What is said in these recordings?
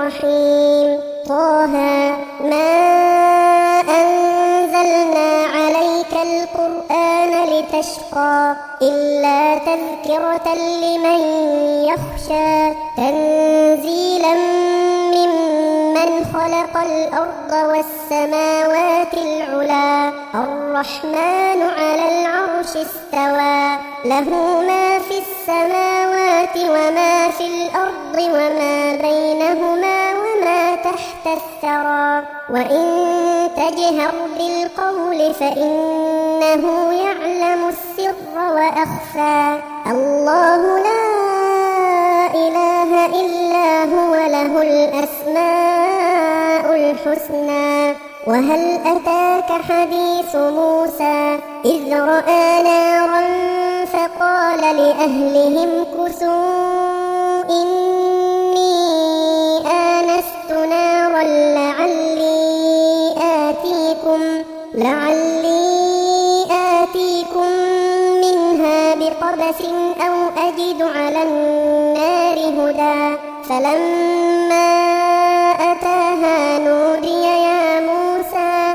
الرحيم. طه ما أنزلنا عليك القرآن لتشقى إلا تذكرة لمن يخشى تنزيلا ممن خلق الأرض والسماوات العلى الرحمن على العرش استوى له ما في السماوات وما في الأرض وما بينهما وما تحت الثرى وإن تجهر بالقول فإنه يعلم السر وأخفى الله لا إله إلا هو له الأسماء الحسنى. وهل أتاك حديث موسى إذ رأى نارا فقال لأهلهم كثوا إني آنست نارا لعلي آتيكم منها بقبس أو أجد على النار هدى فلما أتاها نودي يا موسى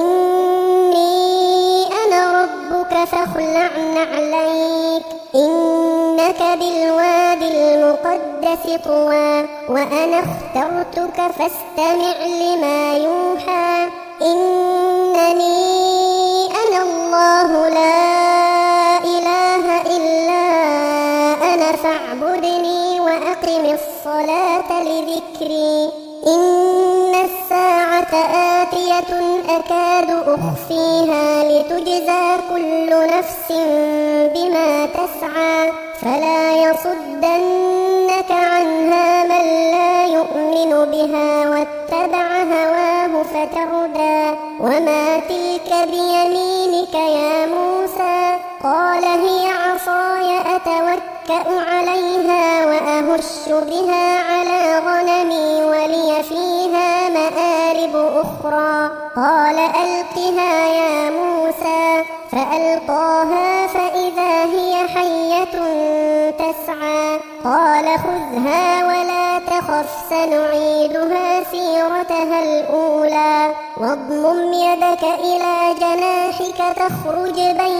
إني أنا ربك فاخلع نعليك إنك بالوادي المقدس طوى وأنا اخترتك فاستمع لما يوحى إنني أنا الله لا إله إلا أنا فاعبدني وأقم الصلاة لذكري إن الساعة آتية أكاد أخفيها لتجزى كل نفس بما تسعى فلا يصدنك عنها من لا يؤمن بها واتبع هواه فتردى وما تلك بيمينك يا موسى قال هي عصاي أتوكأ عليها وأهش بها على غنمي ولي فيها مآرب أخرى قال ألقها يا موسى فألقاها فإذا هي حية تسعى قال خذها ولا تخف سنعيدها سيرتها الأولى واضمم يدك إلى جناحك تخرج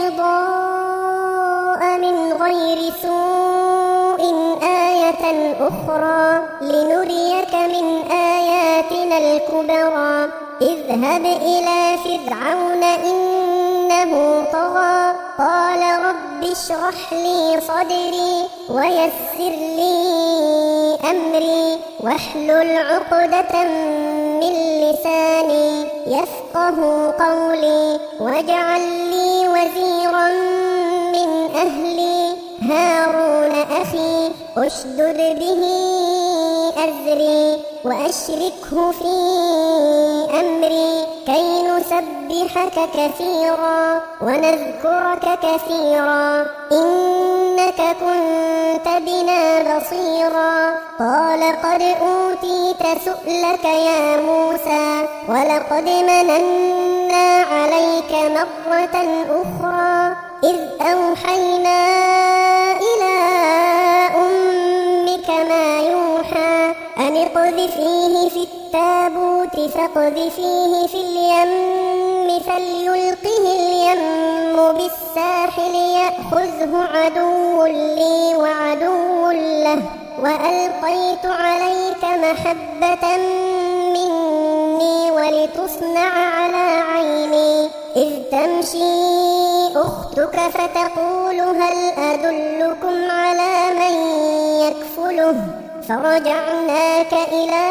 بيضاء من غير سوء آية أخرى لنريك من آياتنا الكبرى اذهب إلى فرعون إنه طغى قال رب اشرح لي صدري ويسر لي أمري واحلل عقدة من لساني يفقه قولي واجعل لي وزيرا من أهلي هارون أخي أشدد به أزري وأشركه في أمري كي نسبحك كثيرا ونذكرك كثيرا إنك كنت بنا بصيرا قال قد أوتيت سؤلك يا موسى ولقد مننا عليك مرة أخرى إذ أوحينا إلى أمك ما يوحى أن اقذفيه في التابوت فاقذفيه في اليم فليلقه اليم بالساحل يأخذه عدو لي وعدو له وألقيت عليك محبة مني ولتصنع على عيني إذ تمشي أختك فتقول هل أدلكم على من يكفله فرجعناك إلى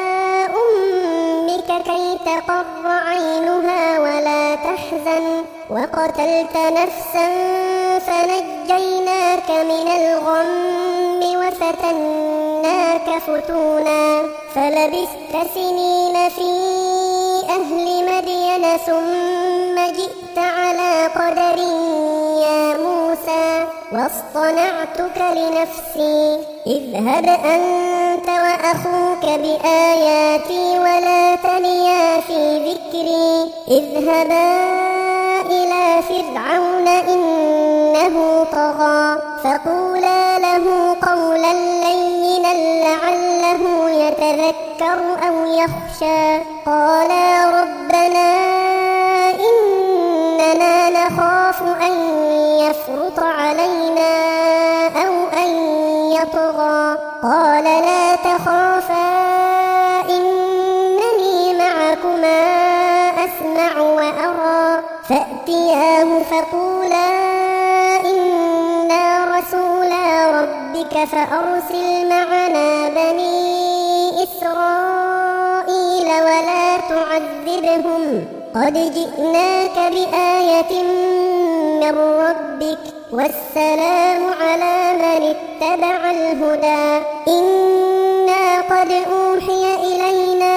أمك كي تقر عينها ولا تحزن وقتلت نفسا فنجيناك من الغم وفتناك فتونا فلبثت سنين في أهل مدين ثم جئت على قدر يا موسى واصطنعتك لنفسي اذهب أنت وأخوك بآياتي ولا تنيا في ذكري اذهبا إلى فرعون إنه طغى فقولا له قولا لينا لعله يتذكر يذكر أو يخشى قالا ربنا إننا نخاف أن يفرط علينا أو أن يطغى قال لا تخافا إنني معكما أسمع وأرى فأتياه فقولا إنا رسولا ربك فأرسل معنا بني إسرائيل ولا تعذبهم قد جئناك بآية من ربك والسلام على من اتبع الهدى إنا قد أوحي إلينا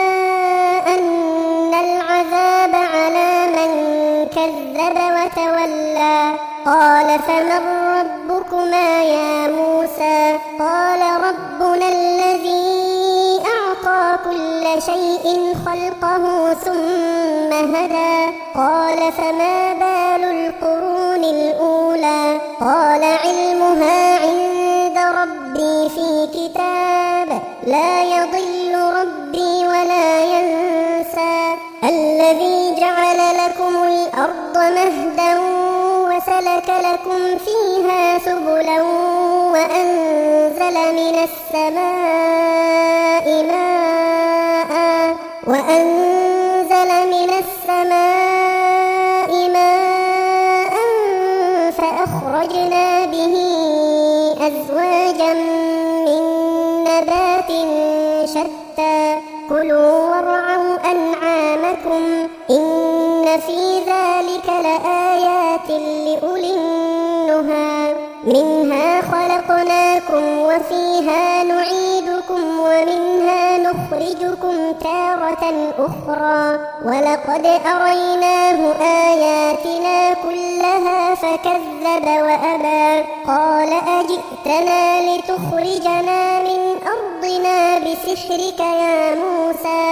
أن العذاب على من كذب وتولى قال فمن ربكما يا موسى قال ربنا الذي أعطى كل شيء خلقه ثم هدى قال فما بال القرون الأولى قال علمها عند ربي في كتاب لا يضل ربي ولا ينسى الذي جعل لكم الأرض مهدا وسلك لكم فيها سبلا وأنزل من السماء ماء فأخرجنا به أزواجا من نبات شتى كلوا وارعوا أنعامكم إن في ذلك لآيات لأولي النهى منها خلقناكم وفيها نعيدكم ومنها نخرجكم تارة أخرى ولقد أريناه آياتنا كلها فكذب وأبى قال أجئتنا لتخرجنا من أرضنا بسحرك يا موسى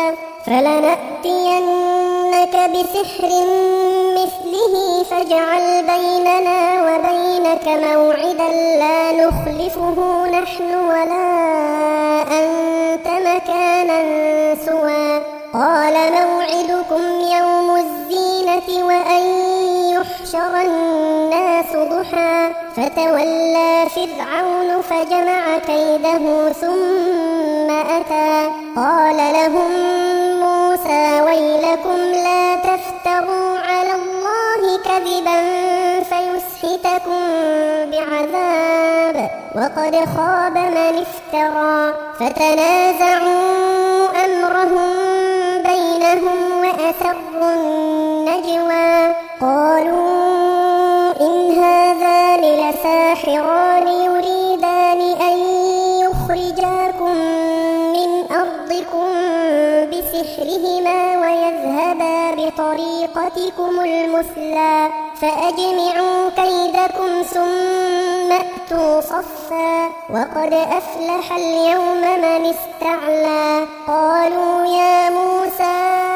فلنأتينك بسحر مثله فاجعل بيننا وبينك موعدا لا نخلفه نحن ولا أنت مكانا سوى قال موعدكم يوم الزينة وأن يحشر الناس ضحى فتولى فرعون فجمع كيده ثم أتى قال لهم موسى ويلكم لا تفتروا على الله كذبا فيسحتكم بعذاب وقد خاب من افترى فتنازعوا أمرهم بينهم وأسروا النجوى قالوا إن هذان لساحران يريدان أن يخرجاكم من أرضكم بسحرهما ويذهبا بطريقتكم المثلى فأجمعوا كيدكم ثم أتوا صفا وقد أفلح اليوم من استعلى قالوا يا موسى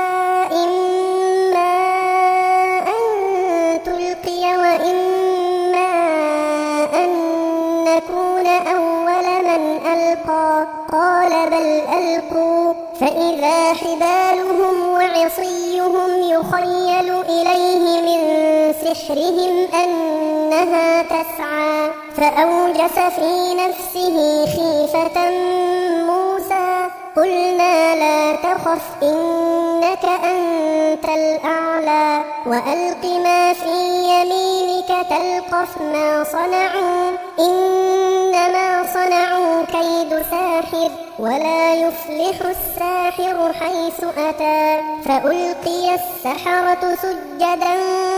إما أن تلقي وإما أن نكون أول من ألقى قال بل ألقوا فإذا حبالهم وعصيهم يخيل إليه من سحرهم أنها تسعى فأوجس في نفسه خيفة موسى قلنا لا تخف إنك أنت الأعلى وألق ما في يمينك تلقف ما صنعوا إنما صنعوا كيد ساحر ولا يفلح الساحر حيث أتى فألقي السحرة سجدا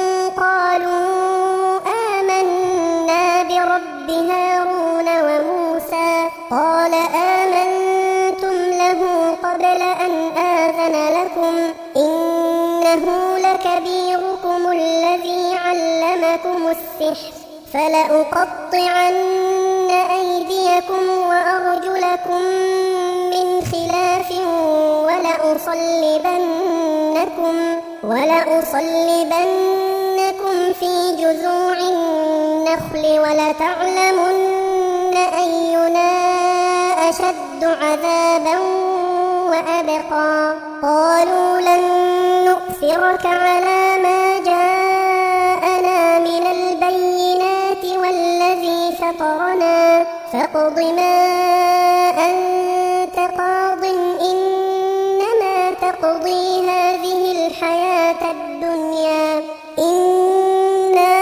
قالوا آمنا برب هارون وموسى قال آمنتم له قبل أن آذن لكم إنه لكبيركم الذي علمكم السحر فلأقطعن أيديكم وأرجلكم من خلاف ولأصلبنكم في جذوع النخل ولتعلمن أينا أشد عذابا وأبقى قالوا لن نؤثرك على ما جاءنا من البينات والذي فطرنا فاقض ما أنت قاض إنما تقضي هذه الحياة الدنيا إنا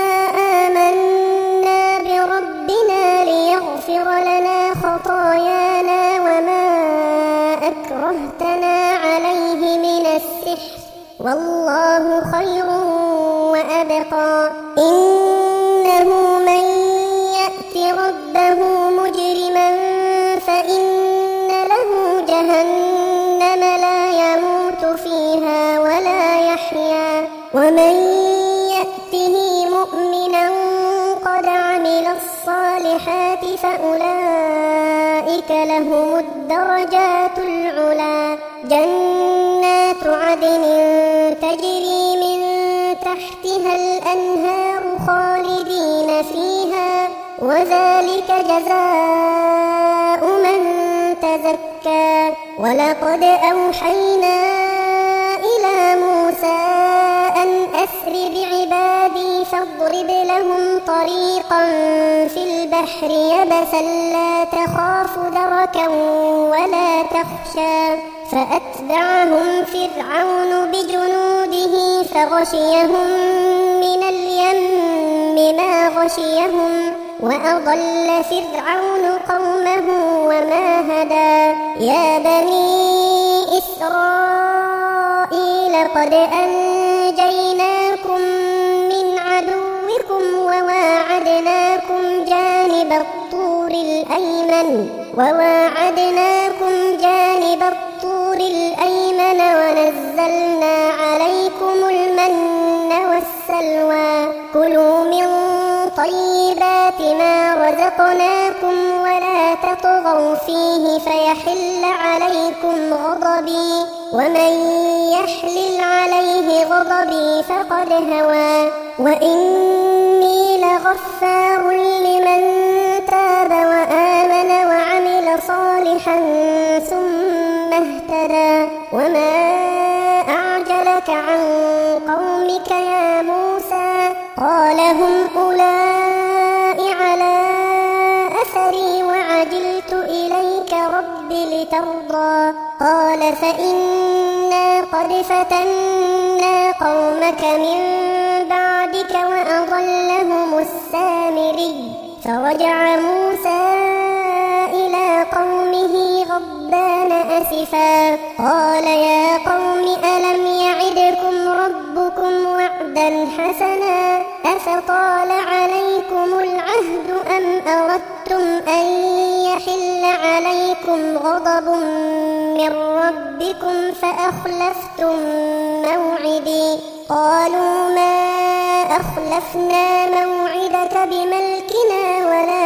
آمنا بربنا ليغفر لنا خطايانا وما أكرهتنا عليه من السحر والله خير وأبقى إنه من يأت ربه مجرما فإن له جهنم لا يموت فيها ولا يحيا ومن يأته مؤمنا قد عمل الصالحات فأولئك لهم الدرجات العلى جنات عدن تجري من تحتها الأنهار خالدين فيها وذلك جزاء من تزكى ولقد أوحينا إلى موسى أن أسر بعبادي فاضرب لهم طريقا في البحر يبسا لا تخاف دركا ولا تخشى فأتبعهم فرعون بجنوده فغشيهم من اليم ما غشيهم وأضل فرعون قومه وما هدى يا بني إسرائيل قد أنجيناكم من عدوكم وواعدناكم جانب الطور الأيمن ونزلنا عليكم المن والسلوى كلوا من طيبات ما رزقناكم ولا تطغوا فيه فيحل عليكم غضبي ومن يحلل عليه غضبي فقد هوى وإني لغفار لمن تاب وآمن وعمل صالحا ثم اهتدى وما أعجلك عن قومك يا موسى قال هم أولئك على أثري وعجلت إليك رب لترضى قال فإنا قد فتنا قومك من بعدك وأضلهم السامري فرجع موسى إلى قومه غضبان أسفا قال يا قوم ألم يعدكم ربكم وعدا حسنا أفطال عليكم العهد أم أردتم أن يحل عليكم غضب من ربكم فأخلفتم موعدي قالوا ما أخلفنا موعدك بملكنا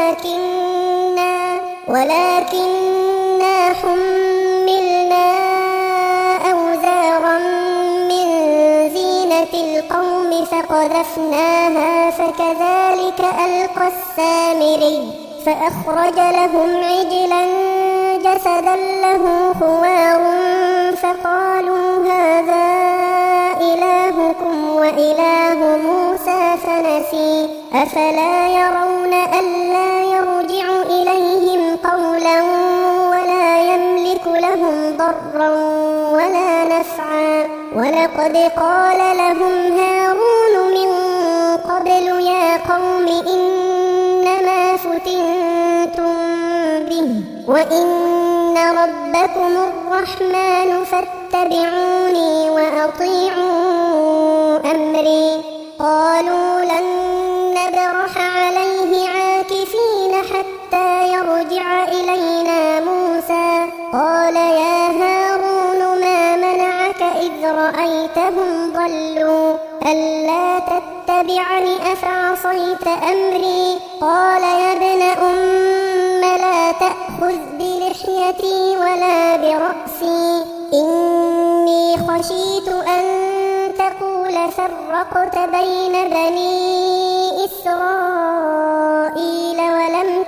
ولكننا حملنا أوزارا من زينة القوم فقذفناها فكذلك ألقى السامري فأخرج لهم عجلا جسدا له خوار فقالوا هذا إلهكم وإله موسى فنسي أفلا يرون ألا يرجع إليهم قولا ولا يملك لهم ضرا ولا نفعا ولقد قال لهم هارون من قبل يا قوم إنما فتنتم به وإن ربكم الرحمن فاتبعوني وأطيعوا أمري قالوا لن نبرح عليه عاكفين حتى يرجع إلينا موسى قال يا هارون ما منعك إذ رأيتهم ضلوا ألا تتبعني أفعصيت أمري قال يا ابن لا تأخذ بلحيتي ولا برأسي إني خشيت أن تقول فرقت بين بني إسرائيل ولم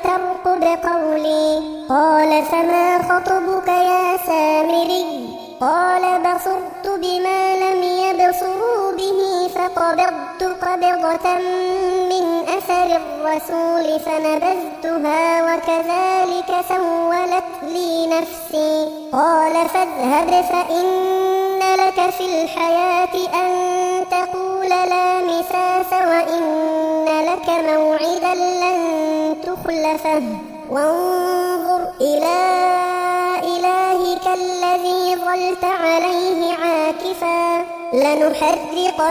ترقب قولي. قال فما خطبك يا سامري؟ قال بصرت بما لم يبصروا به فقبضت قبضة من أثر الرسول فنبذتها وكذلك سولت لي نفسي. قال فاذهب فإن لك في الحياة أن تقول لا مساس وإن لك موعدا لن تخلفه وانظر إلى إلهك الذي ظلت عليه عاكفا لنحرقنه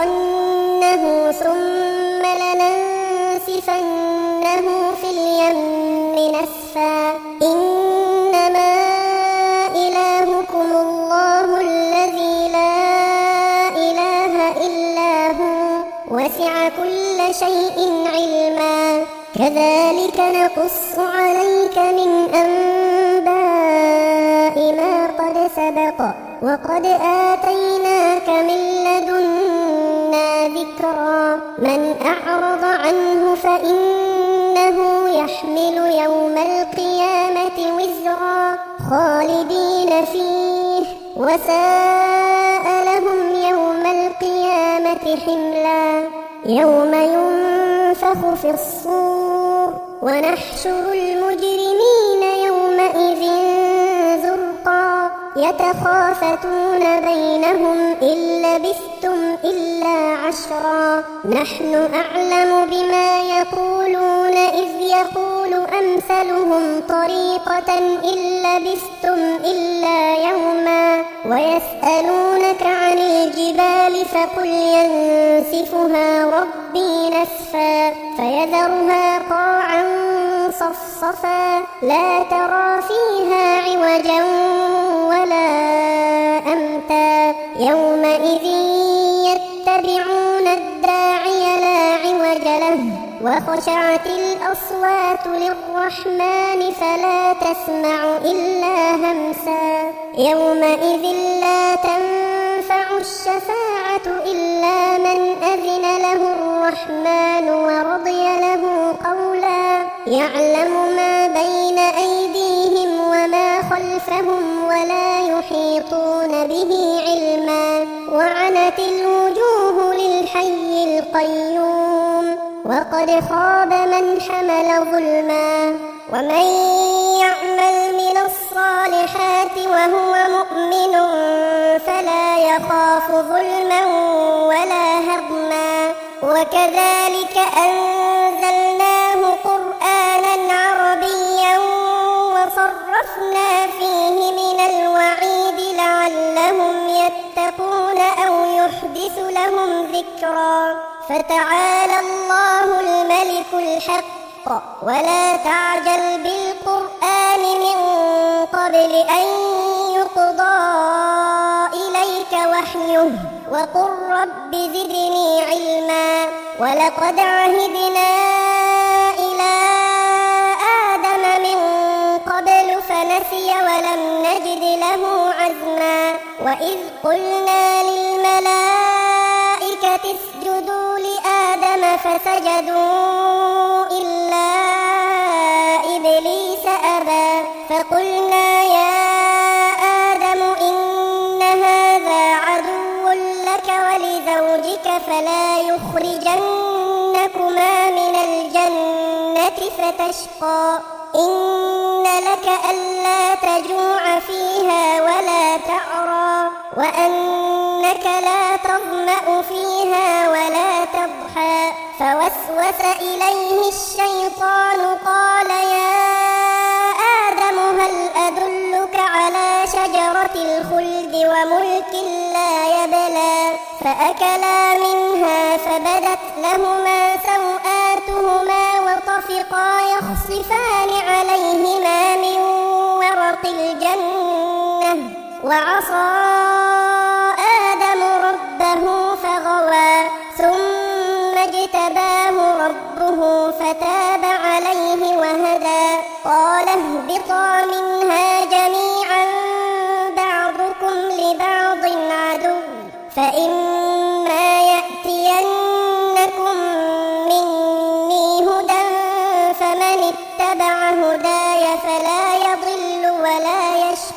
ثم لننسفنه في اليم نسفا إنما إلهكم الله الذي لا إله إلا هو وسع كل شيء علما كذلك نقص عليك من أنباء ما قد سبق وقد آتيناك من لدنا ذكرا من أعرض عنه فإنه يحمل يوم القيامة وزرا خالدين فيه وساء لهم يوم القيامة حملا يوم ينفخ في الصور ونحشر المجرمين يومئذ زرقا يتخافتون بينهم إن لبثتم إلا عشرا نحن أعلم بما يقولون إذ يقول أمثلهم طريقة إن لبثتم إلا يوما ويسألونك عن الجبال فقل ينسفها ربي نسفا فيذرها قاعا صفصفا لا ترى فيها عوجا ولا أمتا يومئذ يتبعون الداعي لا عوج له وخشعت الأصوات للرحمن فلا تسمع إلا همسا يومئذ لا تنفع الشفاعة إلا من أذن له الرحمن ورضي له قولا يعلم ما بين أيديهم وما خلفهم ولا يحيطون به علما وعنت الوجوه للحي القيوم وقد خاب من حمل ظلما ومن يعمل من الصالحات وهو مؤمن فلا يخاف ظلما ولا هضما وكذلك أنزلناه قرآنا عربيا وصرفنا فيه من الوعيد لعلهم يتقون أو يحدث لهم ذكرا فتعالى الله الملك الحق ولا تعجل بالقرآن من قبل أن يقضى إليك وحيه وقل رب زدني علما ولقد عهدنا إلى آدم من قبل فنسي ولم نجد له عزما وإذ قلنا للملائكة اسجدوا لآدم فسجدوا إلا إبليس أبى فقلنا يا آدم إن هذا عدو لك ولزوجك فلا يخرجنكما من الجنة فتشقى إن لك ألا تجوع فيها ولا تعرى وأنك لا تظمأ فيها ولا تضحى فوسوس إليه الشيطان قال يا آدم هل أدلك على شجرة الخلد وملك لا يبلى فأكلا منها فبدت لهما سوآتهما وطفقا يخصفان عليهما من ورق الجنة وعصى آدم ربه فغوى ثم اجتباه ربه فتاب عليه وهدى قال اهبطا منها جميعا بعضكم لبعض عدو فإما يأتينكم مني هدى فمن اتبع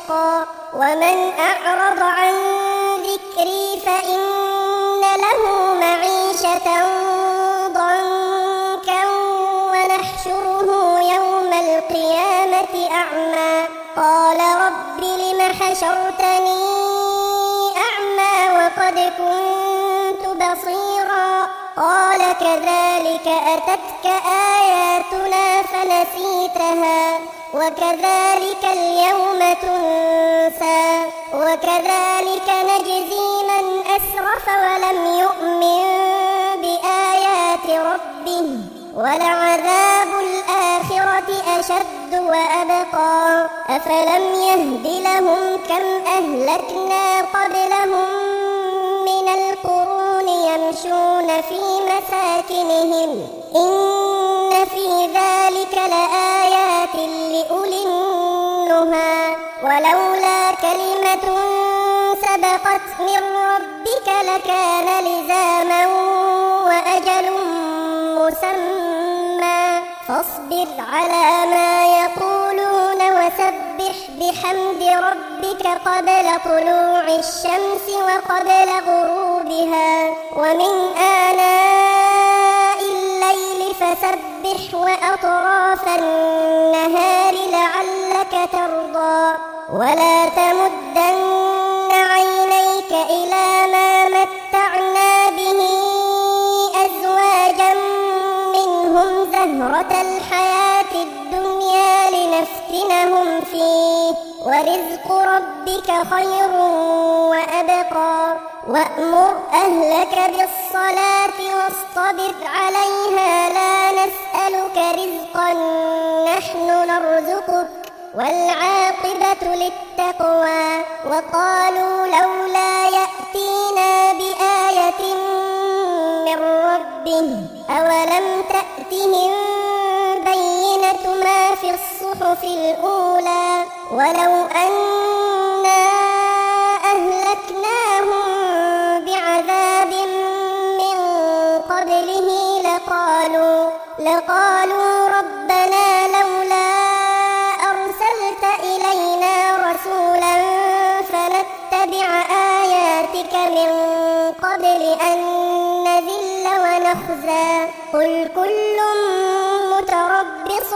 يشقى ومن أعرض عن ذكري فإن له معيشة ضنكا ونحشره يوم القيامة أعمى قال رب لم حشرتني أعمى وقد كنت بصيرا قال كذلك أتتك آياتنا فنسيتها وكذلك اليوم تنسى وكذلك نجزي من أسرف ولم يؤمن بآيات ربه ولعذاب الآخرة أشد وأبقى أفلم يهد لهم كم أهلكنا قبلهم من القرون يمشون في مساكنهم إن في ذلك لآيات لأولي النهى ولولا كلمة سبقت من ربك لكان لزاما وأجل مسمى فاصبر على ما يقولون وسبح بحمد ربك قبل طلوع الشمس وقبل غروبها ومن آناء الليل فسبح وأطراف النهار لعلك ترضى ولا تمدن عينيك إلى ما متعنا به أزواجا منهم زهرة الحياة الدنيا لنفتنهم فيه ورزق ربك خير وأبقى وأمر أهلك بالصلاة واصطبر عليها لا نسألك رزقا نحن نرزقك والعاقبة للتقوى وقالوا لولا يأتينا بآية من ربه أولم تأتهم بينة ما في الصحف الأولى ولو أنا أهلكناهم بعذاب من قبله لقالوا ربنا لولا أرسلت إلينا رسولا فنتبع آياتك من قبل أن نذل ونخزى قل كل متربص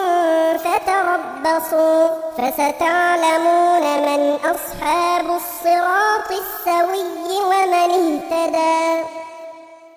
فتربصوا فستعلمون من أصحاب الصراط السوي ومن اهتدى